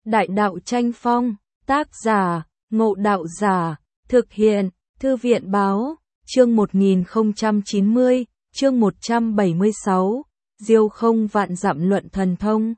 Đại đạo tranh phong, tác giả, Ngộ Đạo Giả, thực hiện, Thư viện báo, chương 1090, chương 176, Diêu không vạn dặm luận thần thông.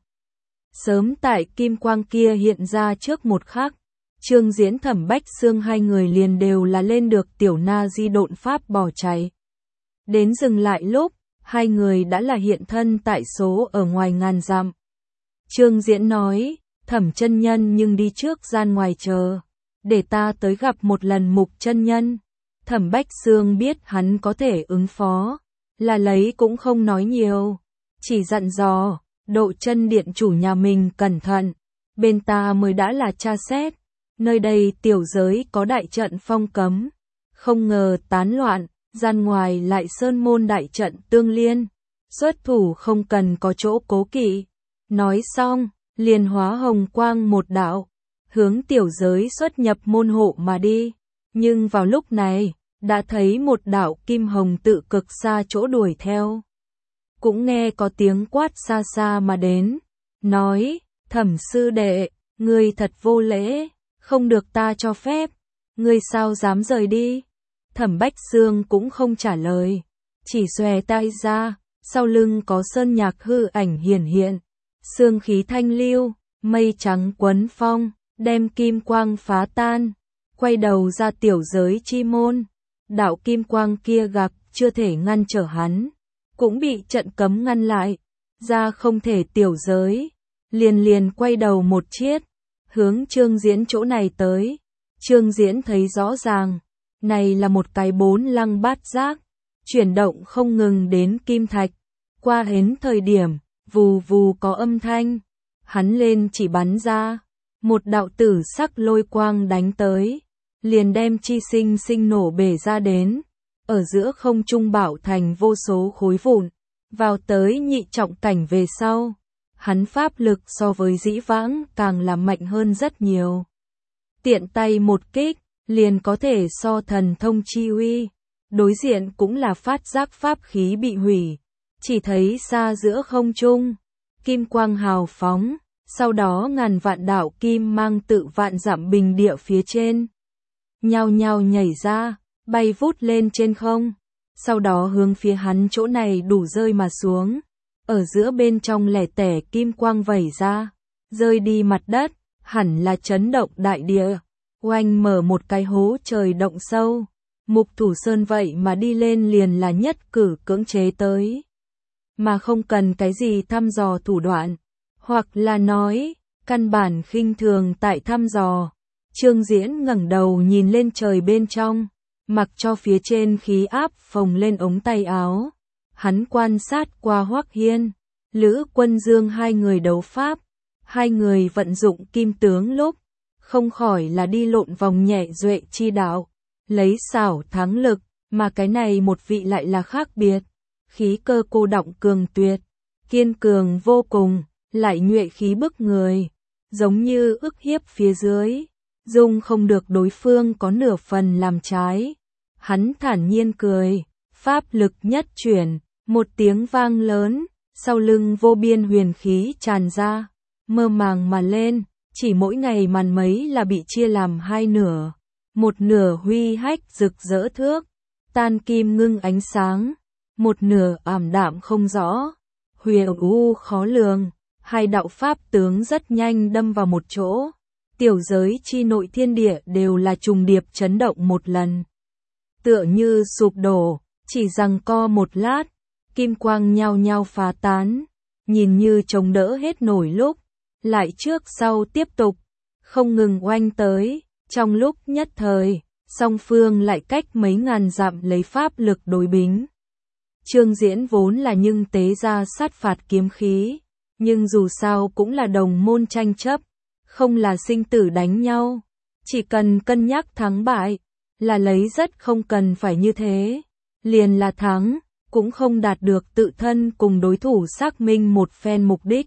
Sớm tại kim quang kia hiện ra trước một khắc, Trương Diễn Thẩm Bách Xương hai người liền đều là lên được tiểu na di độn pháp bỏ chạy. Đến dừng lại lúc, hai người đã là hiện thân tại số ở ngoài ngàn dặm. Trương Diễn nói, Thẩm chân nhân nhưng đi trước gian ngoài chờ, để ta tới gặp một lần Mục chân nhân. Thẩm Bách Xương biết hắn có thể ứng phó, là lấy cũng không nói nhiều, chỉ dặn dò, Độ Chân điện chủ nhà mình cẩn thận, bên ta mới đã là tra xét, nơi đây tiểu giới có đại trận phong cấm, không ngờ tán loạn, gian ngoài lại sơn môn đại trận tương liên, xuất thủ không cần có chỗ cố kỵ. Nói xong, liền hóa hồng quang một đạo, hướng tiểu giới xuất nhập môn hộ mà đi, nhưng vào lúc này, đã thấy một đạo kim hồng tự cực xa chỗ đuổi theo. Cũng nghe có tiếng quát xa xa mà đến, nói, Thẩm sư đệ, ngươi thật vô lễ, không được ta cho phép, ngươi sao dám rời đi. Thẩm Bách Xương cũng không trả lời, chỉ xòe tay ra, sau lưng có sơn nhạc hư ảnh hiển hiện, sương khí thanh lưu, mây trắng quấn phong, đem kim quang phá tan, quay đầu ra tiểu giới chi môn. Đạo kim quang kia gặp chưa thể ngăn trở hắn, cũng bị trận cấm ngăn lại, ra không thể tiểu giới, liền quay đầu một chiết, hướng Trương Diễn chỗ này tới. Trương Diễn thấy rõ ràng, này là một cái 4 lăng bát giác, chuyển động không ngừng đến kim thạch, qua hến thời điểm, vù vù có âm thanh, hắn lên chỉ bắn ra, một đạo tử sắc lôi quang đánh tới, liền đem chi sinh sinh nổ bể ra đến, ở giữa không trung bảo thành vô số khối vụn, vào tới nhị trọng cảnh về sau, hắn pháp lực so với dĩ vãng càng là mạnh hơn rất nhiều. Tiện tay một kích, liền có thể so thần thông chi uy, đối diện cũng là phát giác pháp khí bị hủy, chỉ thấy xa giữa không trung, kim quang hào phóng, sau đó ngàn vạn đạo kim mang tự vạn dặm bình địa phía trên, nhao nhao nhảy ra, bay vút lên trên không, sau đó hướng phía hắn chỗ này đủ rơi mà xuống, ở giữa bên trong lẻ tẻ kim quang vẩy ra, rơi đi mặt đất, hẳn là chấn động đại địa, oanh mở một cái hố trời động sâu, Mục Thủ Sơn vậy mà đi lên liền là nhất cử cưỡng chế tới, mà không cần cái gì thăm dò thủ đoạn, hoặc là nói, căn bản khinh thường tại thăm dò. Trương Diễn ngẩng đầu nhìn lên trời bên trong, mặc cho phía trên khí áp phồng lên ống tay áo. Hắn quan sát qua Hoắc Hiên, Lữ Quân Dương hai người đấu pháp, hai người vận dụng kim tướng lúc, không khỏi là đi lộn vòng nhẹ duệ chi đạo, lấy xảo thắng lực, mà cái này một vị lại là khác biệt, khí cơ cô đọng cường tuyệt, kiên cường vô cùng, lại nhuệ khí bức người, giống như ức hiếp phía dưới. Dung không được đối phương có nửa phần làm trái. Hắn thản nhiên cười, pháp lực nhất chuyển, một tiếng vang lớn, sau lưng vô biên huyền khí tràn ra, mơ màng mà lên, chỉ mỗi ngày màn mấy là bị chia làm hai nửa, một nửa huy hách rực rỡ thước, tan kim ngưng ánh sáng, một nửa ảm đạm không rõ, huyền u khó lường, hai đạo pháp tướng rất nhanh đâm vào một chỗ. Tiểu giới chi nội thiên địa đều là trùng điệp chấn động một lần. Tựa như sụp đổ, chỉ giằng co một lát, kim quang nhao nhao phá tán, nhìn như chống đỡ hết nổi lúc, lại trước sau tiếp tục, không ngừng oanh tới, trong lúc nhất thời, song phương lại cách mấy ngàn dặm lấy pháp lực đối bính. Trương Diễn vốn là nhưng tế ra sát phạt kiếm khí, nhưng dù sao cũng là đồng môn tranh chấp, không là sinh tử đánh nhau, chỉ cần cân nhắc thắng bại, là lấy rất không cần phải như thế, liền là thắng, cũng không đạt được tự thân cùng đối thủ xác minh một phen mục đích.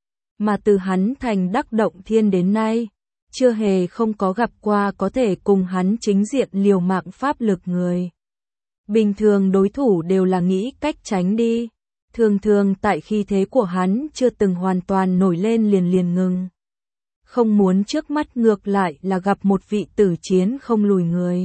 Mà từ hắn thành đắc động thiên đến nay, chưa hề không có gặp qua có thể cùng hắn chính diện liều mạng pháp lực người. Bình thường đối thủ đều là nghĩ cách tránh đi, thường tại khi thế của hắn chưa từng hoàn toàn nổi lên liền ngừng. không muốn trước mắt ngược lại là gặp một vị tử chiến không lùi người.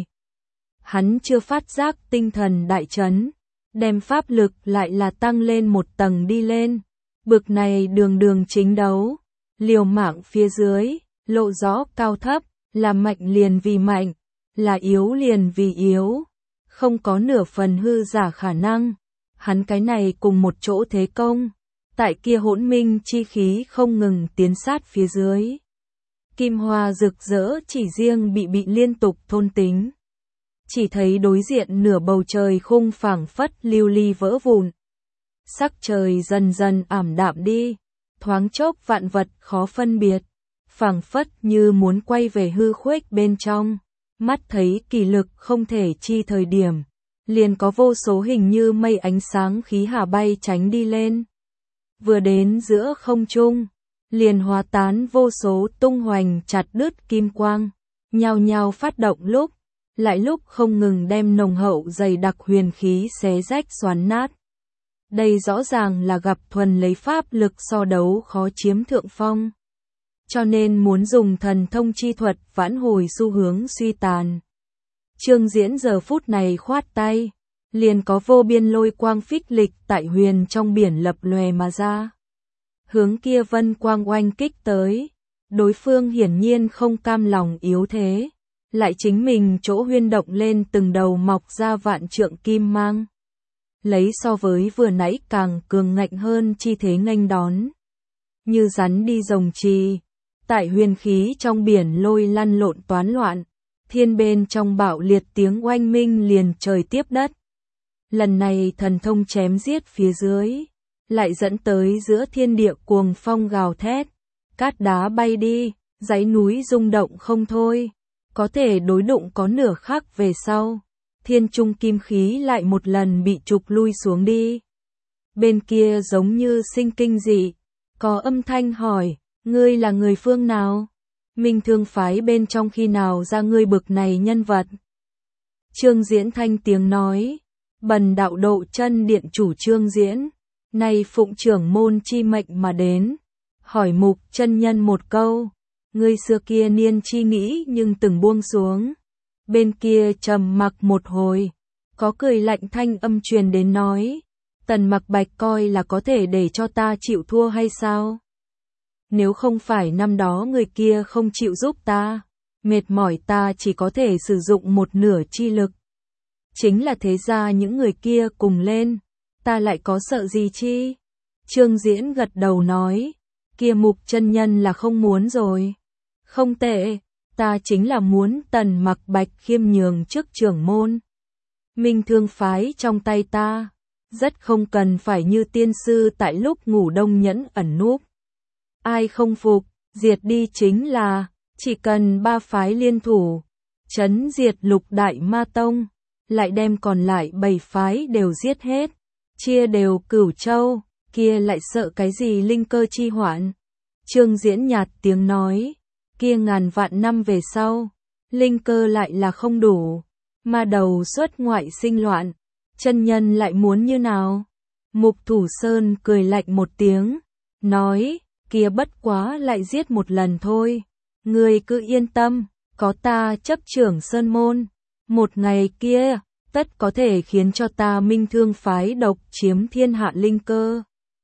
Hắn chưa phát giác tinh thần đại chấn, đem pháp lực lại là tăng lên một tầng đi lên. Bực này đường đường chính đấu, liều mạng phía dưới, lộ rõ cao thấp, là mạnh liền vì mạnh, là yếu liền vì yếu, không có nửa phần hư giả khả năng. Hắn cái này cùng một chỗ thế công, tại kia hỗn minh chi khí không ngừng tiến sát phía dưới. Kim hoa rực rỡ chỉ riêng bị liên tục thôn tính. Chỉ thấy đối diện nửa bầu trời khung phảng phất lưu ly vỡ vụn. Sắc trời dần dần ảm đạm đi, thoáng chốc vạn vật khó phân biệt, phảng phất như muốn quay về hư khuếch bên trong. Mắt thấy kỳ lực không thể chi thời điểm, liền có vô số hình như mây ánh sáng khí hà bay tránh đi lên. Vừa đến giữa không trung, liền hóa tán vô số tung hoành chặt đứt kim quang, nhao nhao phát động lúc, lại lúc không ngừng đem nồng hậu dày đặc huyền khí xé rách xoắn nát. Đây rõ ràng là gặp thuần lấy pháp lực so đấu khó chiếm thượng phong. Cho nên muốn dùng thần thông chi thuật vãn hồi xu hướng suy tàn. Trương Diễn giờ phút này khoát tay, liền có vô biên lôi quang phích lịch tại huyền trong biển lập lòe mà ra. Hướng kia vân quang oanh kích tới, đối phương hiển nhiên không cam lòng yếu thế, lại chính mình chỗ huyên động lên từng đầu mọc ra vạn trượng kim mang. Lấy so với vừa nãy càng cường ngạnh hơn chi thế nghênh đón. Như rắn đi rồng trì, tại huyền khí trong biển lôi lăn lộn toán loạn, thiên bên trong bạo liệt tiếng oanh minh liền trời tiếp đất. Lần này thần thông chém giết phía dưới, lại dẫn tới giữa thiên địa cuồng phong gào thét, cát đá bay đi, dãy núi rung động không thôi, có thể đối đụng có nửa khắc về sau, thiên trung kim khí lại một lần bị trục lui xuống đi. Bên kia giống như sinh kinh dị, có âm thanh hỏi, ngươi là người phương nào? Minh Thương phái bên trong khi nào ra ngươi bực này nhân vật? Trương Diễn thanh tiếng nói, bần đạo Độ Chân Điện chủ Trương Diễn, nay phụng trưởng môn chi mệnh mà đến, hỏi Mục chân nhân một câu, ngươi xưa kia niên chi nghĩ nhưng từng buông xuống. Bên kia trầm mặc một hồi, có cười lạnh thanh âm truyền đến nói, Tần Mặc Bạch coi là có thể để cho ta chịu thua hay sao? Nếu không phải năm đó người kia không chịu giúp ta, mệt mỏi ta chỉ có thể sử dụng một nửa chi lực. Chính là thế ra những người kia cùng lên, ta lại có sợ gì chi? Trương Diễn gật đầu nói, kia Mục chân nhân là không muốn rồi. Không tệ, ta chính là muốn Tần Mặc Bạch khiêm nhường trước trưởng môn. Minh Thương phái trong tay ta, rất không cần phải như tiên sư tại lúc ngủ đông nhẫn ẩn núp. Ai không phục, diệt đi chính là, chỉ cần ba phái liên thủ, trấn diệt Lục Đại Ma Tông, lại đem còn lại 7 phái đều giết hết, chia đều Cửu Châu, kia lại sợ cái gì linh cơ chi hoạn. Trương Diễn nhạt tiếng nói, kia ngàn vạn năm về sau, linh cơ lại là không đủ, ma đầu xuất ngoại sinh loạn, chân nhân lại muốn như nào? Mục Thủ Sơn cười lạnh một tiếng, nói, kia bất quá lại giết một lần thôi, ngươi cứ yên tâm, có ta chấp trưởng Sơn Môn, một ngày kia, tất có thể khiến cho ta Minh Thương phái độc chiếm thiên hạ linh cơ.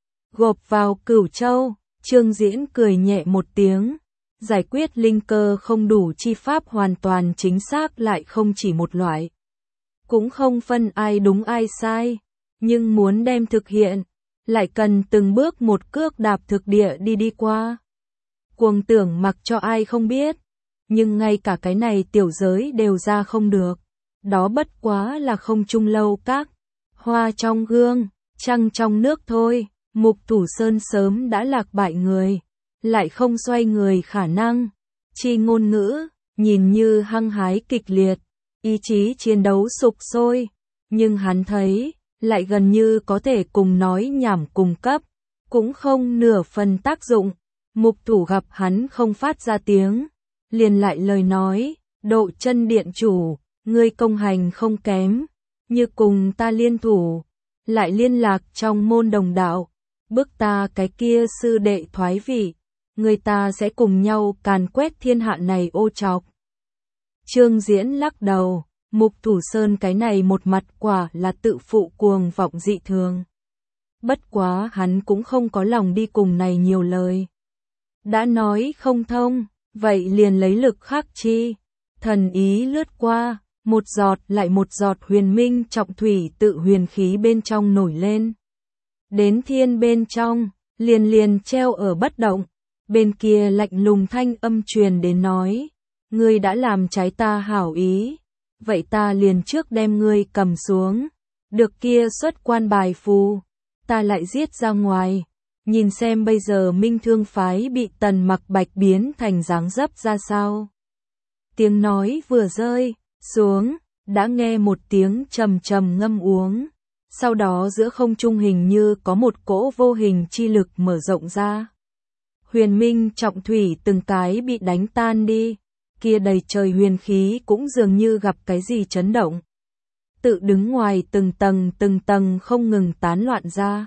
Gộp vào Cửu Châu, Trương Diễn cười nhẹ một tiếng, giải quyết linh cơ không đủ chi pháp hoàn toàn chính xác lại không chỉ một loại. Cũng không phân ai đúng ai sai, nhưng muốn đem thực hiện, lại cần từng bước một cước đạp thực địa đi qua. Cuồng tưởng mặc cho ai không biết, nhưng ngay cả cái này tiểu giới đều ra không được. Đó bất quá là không trung lâu các, hoa trong gương, trăng trong nước thôi. Mục Thủ Sơn sớm đã lạc bại người, lại không xoay người khả năng. Chi ngôn ngữ, nhìn như hăng hái kịch liệt, ý chí chiến đấu sục sôi, nhưng hắn thấy, lại gần như có thể cùng nói nhảm cùng cấp, cũng không nửa phần tác dụng. Mục Thủ gặp hắn không phát ra tiếng, liền lại lời nói, Độ Chân Điện chủ, ngươi công hành không kém, như cùng ta liên thủ, lại liên lạc trong môn đồng đạo, bức ta cái kia sư đệ thoái vị, người ta sẽ cùng nhau càn quét thiên hạ này ô trọc. Trương Diễn lắc đầu, Mục Thủ Sơn cái này một mặt quả là tự phụ cuồng vọng dị thường. Bất quá hắn cũng không có lòng đi cùng này nhiều lời. Đã nói không thông, vậy liền lấy lực khắc chi. Thần ý lướt qua, một giọt lại một giọt huyền minh trọng thủy tự huyền khí bên trong nổi lên. Đến thiên bên trong, liền liền treo ở bất động. Bên kia lạnh lùng thanh âm truyền đến nói, ngươi đã làm trái ta hảo ý, vậy ta liền trước đem ngươi cầm xuống. Được kia xuất quan bài phù, ta lại giết ra ngoài. Nhìn xem bây giờ Minh Thương phái bị Tần Mặc Bạch biến thành dáng dấp ra sao. Tiếng nói vừa rơi xuống, đã nghe một tiếng trầm trầm ngâm uống. Sau đó giữa không trung hình như có một cỗ vô hình chi lực mở rộng ra. Huyền minh trọng thủy từng cái bị đánh tan đi, kia đầy trời huyền khí cũng dường như gặp cái gì chấn động. Tự đứng ngoài từng tầng không ngừng tán loạn ra.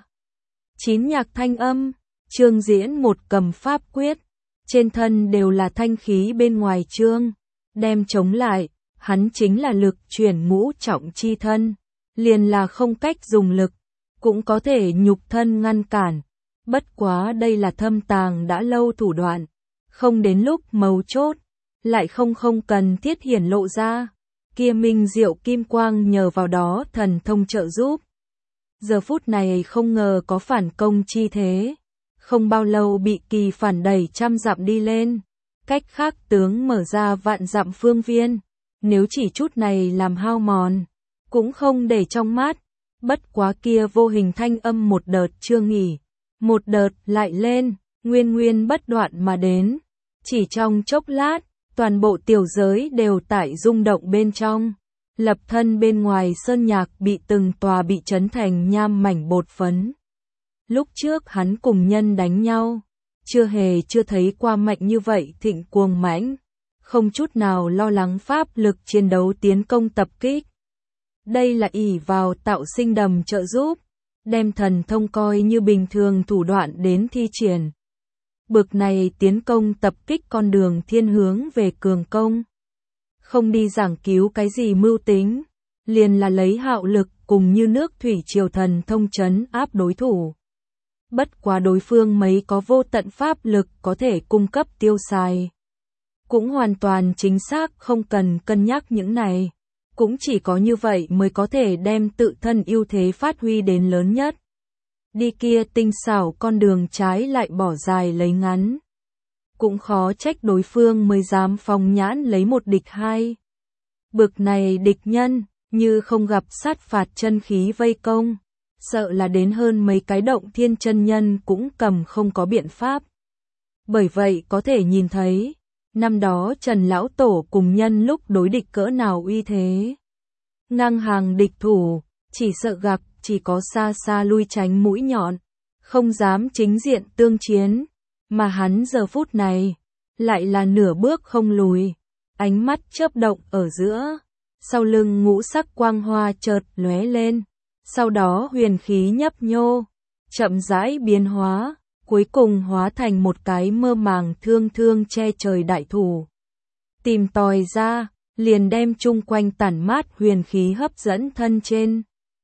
9 nhạc thanh âm, Trương Diễn một cầm pháp quyết, trên thân đều là thanh khí bên ngoài trương, đem chống lại, hắn chính là lực chuyển ngũ trọng chi thân, liền là không cách dùng lực, cũng có thể nhục thân ngăn cản. Bất quá đây là thâm tàng đã lâu thủ đoạn, không đến lúc mấu chốt, lại không cần thiết hiển lộ ra, kia minh diệu kim quang nhờ vào đó thần thông trợ giúp. Giờ phút này không ngờ có phản công chi thế, không bao lâu bị kỳ phản đẩy trăm dặm đi lên, cách khác tướng mở ra vạn dặm phương viên, nếu chỉ chút này làm hao mòn, cũng không để trong mắt, bất quá kia vô hình thanh âm một đợt chưa nghỉ, một đợt lại lên, nguyên bất đoạn mà đến, chỉ trong chốc lát, toàn bộ tiểu giới đều tại rung động bên trong. Lập thân bên ngoài sơn nhạc bị từng tòa bị chấn thành nham mảnh bột phấn. Lúc trước hắn cùng nhân đánh nhau, chưa thấy qua mạnh như vậy thịnh cuồng mãnh, không chút nào lo lắng pháp lực chiến đấu tiến công tập kích. Đây là ỷ vào tạo sinh đầm trợ giúp, đem thần thông coi như bình thường thủ đoạn đến thi triển. Bực này tiến công tập kích con đường thiên hướng về cường công. Không đi giảng cứu cái gì mưu tính, liền là lấy hạo lực cùng như nước thủy triều thần thông trấn áp đối thủ. Bất quá đối phương mấy có vô tận pháp lực có thể cung cấp tiêu xài. Cũng hoàn toàn chính xác không cần cân nhắc những này. Cũng chỉ có như vậy mới có thể đem tự thân ưu thế phát huy đến lớn nhất. Đi kia tinh xảo con đường trái lại bỏ dài lấy ngắn. Cũng khó trách đối phương mới dám phong nhãn lấy một địch hai. Bực này địch nhân, như không gặp sát phạt chân khí vây công, sợ là đến hơn mấy cái động thiên chân nhân cũng cầm không có biện pháp. Bởi vậy có thể nhìn thấy, năm đó Trần Lão Tổ cùng nhân lúc đối địch cỡ nào uy thế. Ngang hàng địch thủ, chỉ sợ gặp, chỉ có xa xa lui tránh mũi nhọn, không dám chính diện tương chiến. Mà hắn giờ phút này, lại là nửa bước không lùi, ánh mắt chớp động ở giữa, sau lưng ngũ sắc quang hoa chợt lóe lên, sau đó huyền khí nhấp nhô, chậm rãi biến hóa, cuối cùng hóa thành một cái mơ màng thương che trời đại thủ. Tìm tòi ra, liền đem chung quanh tản mát huyền khí hấp dẫn thân trên.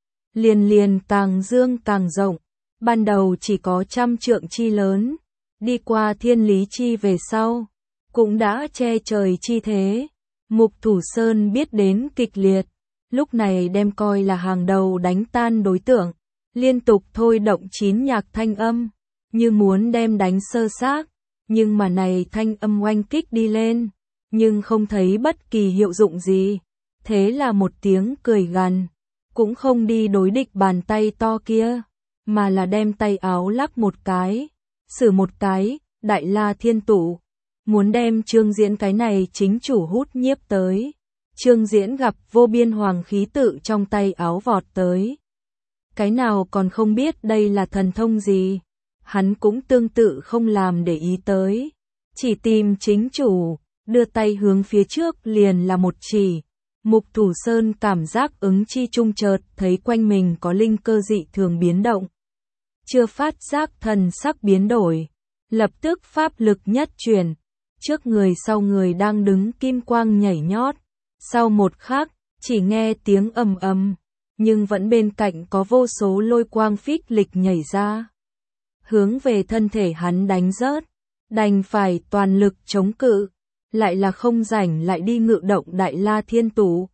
Liền càng dương càng rộng, ban đầu chỉ có 100 trượng chi lớn. Đi qua thiên lý chi về sau, cũng đã che trời chi thế. Mục Thủ Sơn biết đến kịch liệt, lúc này đem coi là hàng đầu đánh tan đối tượng, liên tục thôi động 9 nhạc thanh âm, như muốn đem đánh sơ xác, nhưng mà này thanh âm oanh kích đi lên, nhưng không thấy bất kỳ hiệu dụng gì, thế là một tiếng cười gằn, cũng không đi đối địch bàn tay to kia, mà là đem tay áo lắc một cái. Sử một cái, đại la thiên tụ, muốn đem Trương Diễn cái này chính chủ hút nhiếp tới. Trương Diễn gặp vô biên hoàng khí tự trong tay áo vọt tới. Cái nào còn không biết đây là thần thông gì, hắn cũng tương tự không làm để ý tới. Chỉ tìm chính chủ, đưa tay hướng phía trước liền là một chỉ. Mục Thủ Sơn cảm giác ứng chi trung chợt thấy quanh mình có linh cơ dị thường biến động. Chưa phát giác thần sắc biến đổi, lập tức pháp lực nhất chuyển, trước người sau người đang đứng kim quang nhảy nhót, sau một khắc, chỉ nghe tiếng ầm ầm, nhưng vẫn bên cạnh có vô số lôi quang phích lịch nhảy ra, hướng về thân thể hắn đánh rớt, đành phải toàn lực chống cự, lại là không rảnh lại đi ngự động Đại La Thiên Tủ.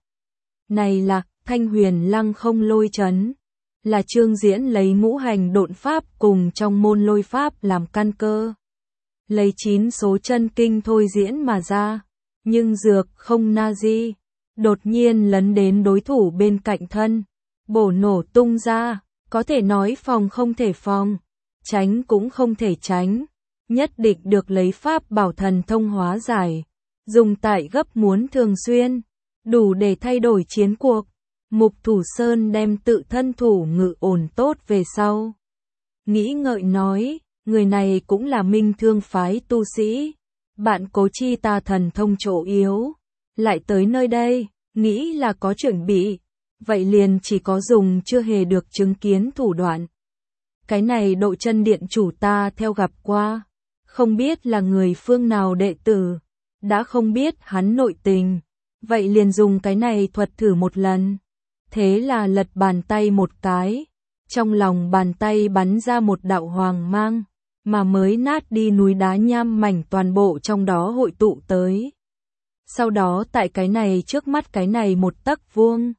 Này là Thanh Huyền Lăng Không Lôi Chấn, là Trương Diễn lấy ngũ hành độn pháp cùng trong môn lôi pháp làm căn cơ, lấy 9 số chân kinh thôi diễn mà ra, nhưng dược không na di, đột nhiên lấn đến đối thủ bên cạnh thân, bổ nổ tung ra, có thể nói phòng không thể phòng, tránh cũng không thể tránh, nhất định được lấy pháp bảo thần thông hóa giải, dùng tại gấp muốn thường xuyên, đủ để thay đổi chiến cuộc. Mục Thủ Sơn đem tự thân thủ ngự ổn tốt về sau. Nghĩ ngợi nói, người này cũng là Minh Thương phái tu sĩ, bạn cố chi ta thần thông chỗ yếu, lại tới nơi đây, nghĩ là có chuẩn bị, vậy liền chỉ có dùng chưa hề được chứng kiến thủ đoạn. Cái này Độ Chân Điện chủ ta theo gặp qua, không biết là người phương nào đệ tử, đã không biết hắn nội tình, vậy liền dùng cái này thuật thử một lần. Thế là lật bàn tay một cái, trong lòng bàn tay bắn ra một đạo hoàng mang, mà mới nát đi núi đá nham mảnh toàn bộ trong đó hội tụ tới. Sau đó tại cái này trước mắt cái này một tấc vuông,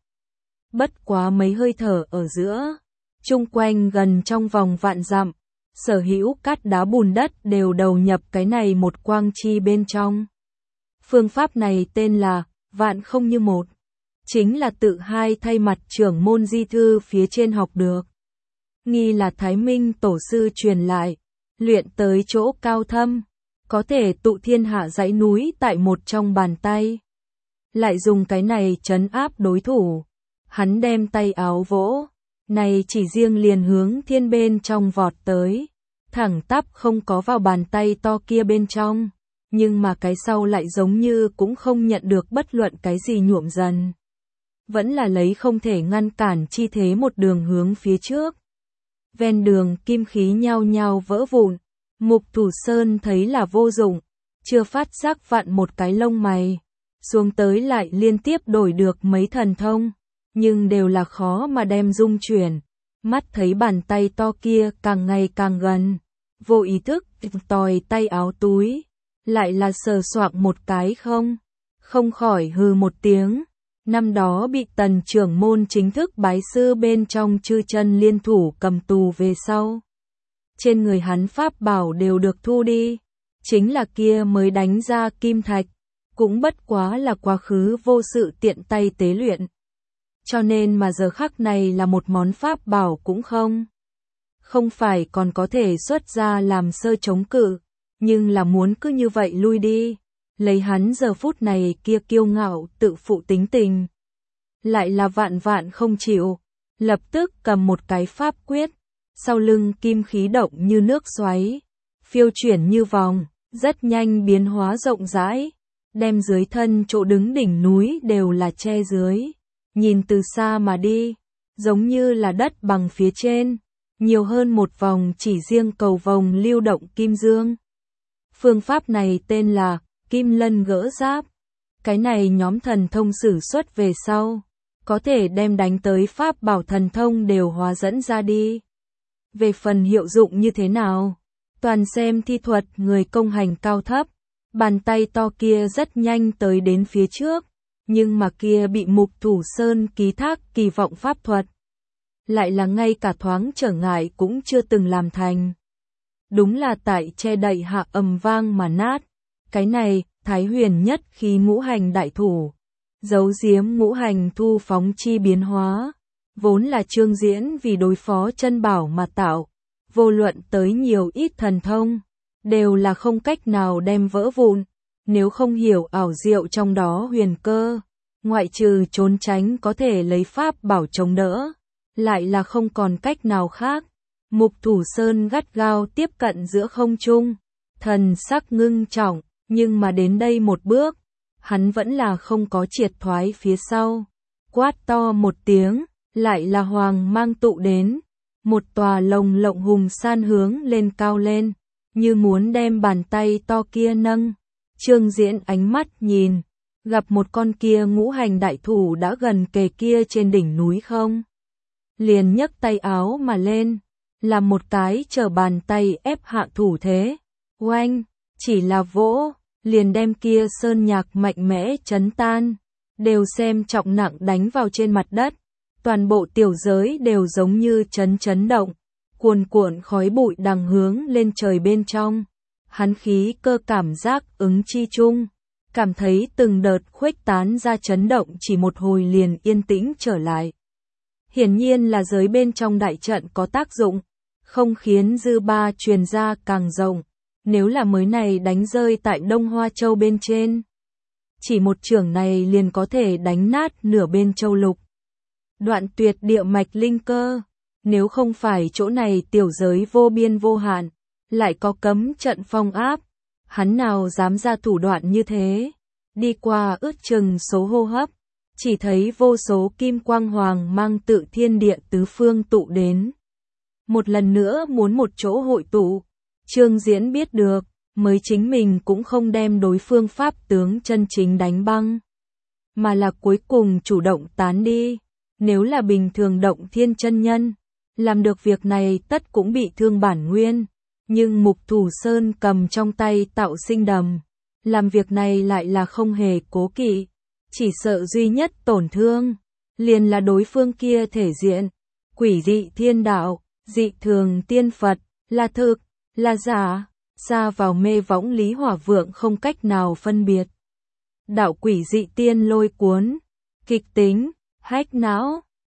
bất quá mấy hơi thở ở giữa, chung quanh gần trong vòng vạn dặm, sở hữu cát đá bùn đất đều đầu nhập cái này một quang chi bên trong. Phương pháp này tên là Vạn Không Như Một, chính là tự hai thay mặt trưởng môn di thư phía trên học được. Nghi là Thái Minh tổ sư truyền lại, luyện tới chỗ cao thâm, có thể tụ thiên hạ dãy núi tại một trong bàn tay. Lại dùng cái này trấn áp đối thủ, hắn đem tay áo vỗ, này chỉ riêng liền hướng thiên bên trong vọt tới, thẳng tắp không có vào bàn tay to kia bên trong, nhưng mà cái sau lại giống như cũng không nhận được bất luận cái gì nhuộm dần. Vẫn là lấy không thể ngăn cản chi thế một đường hướng phía trước. Ven đường kim khí nhao nhao vỡ vụn, Mục Thủ Sơn thấy là vô dụng, chưa phát giác vặn một cái lông mày, xuống tới lại liên tiếp đổi được mấy thần thông, nhưng đều là khó mà đem dung chuyển, mắt thấy bàn tay to kia càng ngày càng gần, vô ý thức tòi tay áo túi, lại là sờ soạng một cái không khỏi hừ một tiếng. Năm đó bị Tần trưởng môn chính thức bái sư bên trong chư chân liên thủ cầm tù về sau. Trên người hắn pháp bảo đều được thu đi, chính là kia mới đánh ra kim thạch, cũng bất quá là quá khứ vô sự tiện tay tế luyện. Cho nên mà giờ khắc này là một món pháp bảo cũng không phải còn có thể xuất ra làm sơ chống cự, nhưng là muốn cứ như vậy lui đi. Lấy hắn giờ phút này kia kiêu ngạo tự phụ tính tình, lại là vạn vạn không chịu, lập tức cầm một cái pháp quyết, sau lưng kim khí động như nước xoáy, phiêu chuyển như vòng, rất nhanh biến hóa rộng rãi, đem dưới thân chỗ đứng đỉnh núi đều là che dưới, nhìn từ xa mà đi, giống như là đất bằng phía trên, nhiều hơn một vòng chỉ riêng cầu vồng lưu động kim dương. Phương pháp này tên là Kim Lân Gỡ Giáp. Cái này nhóm thần thông sử xuất về sau, có thể đem đánh tới pháp bảo thần thông đều hóa dẫn ra đi. Về phần hiệu dụng như thế nào, toàn xem thi thuật người công hành cao thấp. Bàn tay to kia rất nhanh tới đến phía trước, nhưng mà kia bị Mục Thủ Sơn ký thác kỳ vọng pháp thuật, lại là ngay cả thoáng trở ngại cũng chưa từng làm thành. Đúng là tại che đậy hạ ầm vang mà nát. Cái này, Thái Huyền nhất khí ngũ hành đại thủ, giấu giếm ngũ hành thu phóng chi biến hóa, vốn là Trương Diễn vì đối phó chân bảo mà tạo, vô luận tới nhiều ít thần thông, đều là không cách nào đem vỡ vụn, nếu không hiểu ảo diệu trong đó huyền cơ, ngoại trừ trốn tránh có thể lấy pháp bảo chống đỡ, lại là không còn cách nào khác. Mục Thủ Sơn gắt gao tiếp cận giữa không trung, thần sắc ngưng trọng, nhưng mà đến đây một bước, hắn vẫn là không có triệt thoái phía sau. Quát to một tiếng, lại là hoàng mang tụ đến, một tòa lồng lộng hùng san hướng lên cao lên, như muốn đem bàn tay to kia nâng. Trương Diễn ánh mắt nhìn, gặp một con kia ngũ hành đại thủ đã gần kề kia trên đỉnh núi không. Liền nhấc tay áo mà lên, làm một cái chờ bàn tay ép hạ thủ thế. Oanh, chỉ là vỗ, liền đem kia sơn nhạc mạnh mẽ chấn tan, đều xem trọng nặng đánh vào trên mặt đất. Toàn bộ tiểu giới đều giống như chấn động, cuồn cuộn khói bụi đằng hướng lên trời bên trong. Hắn khí cơ cảm giác ứng chi chung, cảm thấy từng đợt khuếch tán ra chấn động chỉ một hồi liền yên tĩnh trở lại. Hiển nhiên là giới bên trong đại trận có tác dụng, không khiến dư ba truyền ra càng rộng. Nếu là mới này đánh rơi tại Đông Hoa Châu bên trên, chỉ một chưởng này liền có thể đánh nát nửa bên châu lục. Đoạn tuyệt địa mạch linh cơ, nếu không phải chỗ này tiểu giới vô biên vô hạn, lại có cấm trận phong áp, hắn nào dám ra thủ đoạn như thế. Đi qua ước chừng số hô hấp, chỉ thấy vô số kim quang hoàng mang tự thiên địa tứ phương tụ đến. Một lần nữa muốn một chỗ hội tụ, Trương Diễn biết được, mới chính mình cũng không đem đối phương pháp tướng chân chính đánh băng, mà là cuối cùng chủ động tán đi. Nếu là bình thường Động Thiên chân nhân, làm được việc này tất cũng bị thương bản nguyên, nhưng Mục Thủ Sơn cầm trong tay tạo sinh đầm, làm việc này lại là không hề cố kỵ, chỉ sợ duy nhất tổn thương, liền là đối phương kia thể diện, quỷ dị thiên đạo, dị thường tiên Phật, là thực, là giả, xa vào mê võng Lý Hỏa Vượng không cách nào phân biệt. Đạo quỷ dị tiên lôi cuốn, kịch tính, hách não.